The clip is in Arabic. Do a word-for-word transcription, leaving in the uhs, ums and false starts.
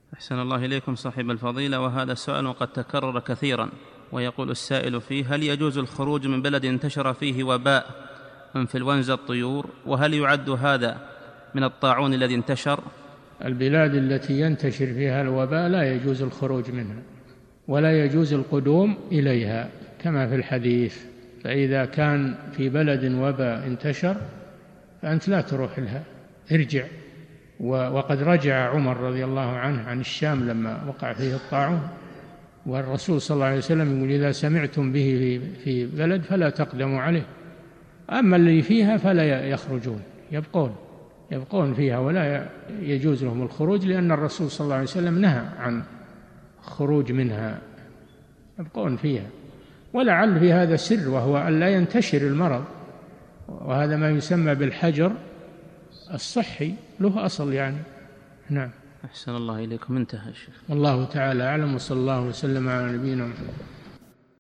أحسن الله إليكم صاحب الفضيلة، وهذا السؤال وقد تكرر كثيرا، ويقول السائل فيه: هل يجوز الخروج من بلد انتشر فيه وباء انفلونزا الطيور؟ وهل يعد هذا من الطاعون الذي انتشر؟ البلاد التي ينتشر فيها الوباء لا يجوز الخروج منها ولا يجوز القدوم إليها كما في الحديث. فإذا كان في بلد وباء انتشر فأنت لا تروح لها، ارجع. وقد رجع عمر رضي الله عنه عن الشام لما وقع فيه الطاعون، والرسول صلى الله عليه وسلم يقول: إذا سمعتم به في بلد فلا تقدموا عليه، أما اللي فيها فلا يخرجون، يبقون يبقون فيها ولا يجوز لهم الخروج، لأن الرسول صلى الله عليه وسلم نهى عن خروج منها، يبقون فيها. ولعل في هذا سر، وهو أن لا ينتشر المرض، وهذا ما يسمى بالحجر الصحي، له أصل يعني. نعم. أحسن الله إليكم. انتهى الشيخ. والله تعالى أعلم، وصلى الله وسلم على نبينا محمد.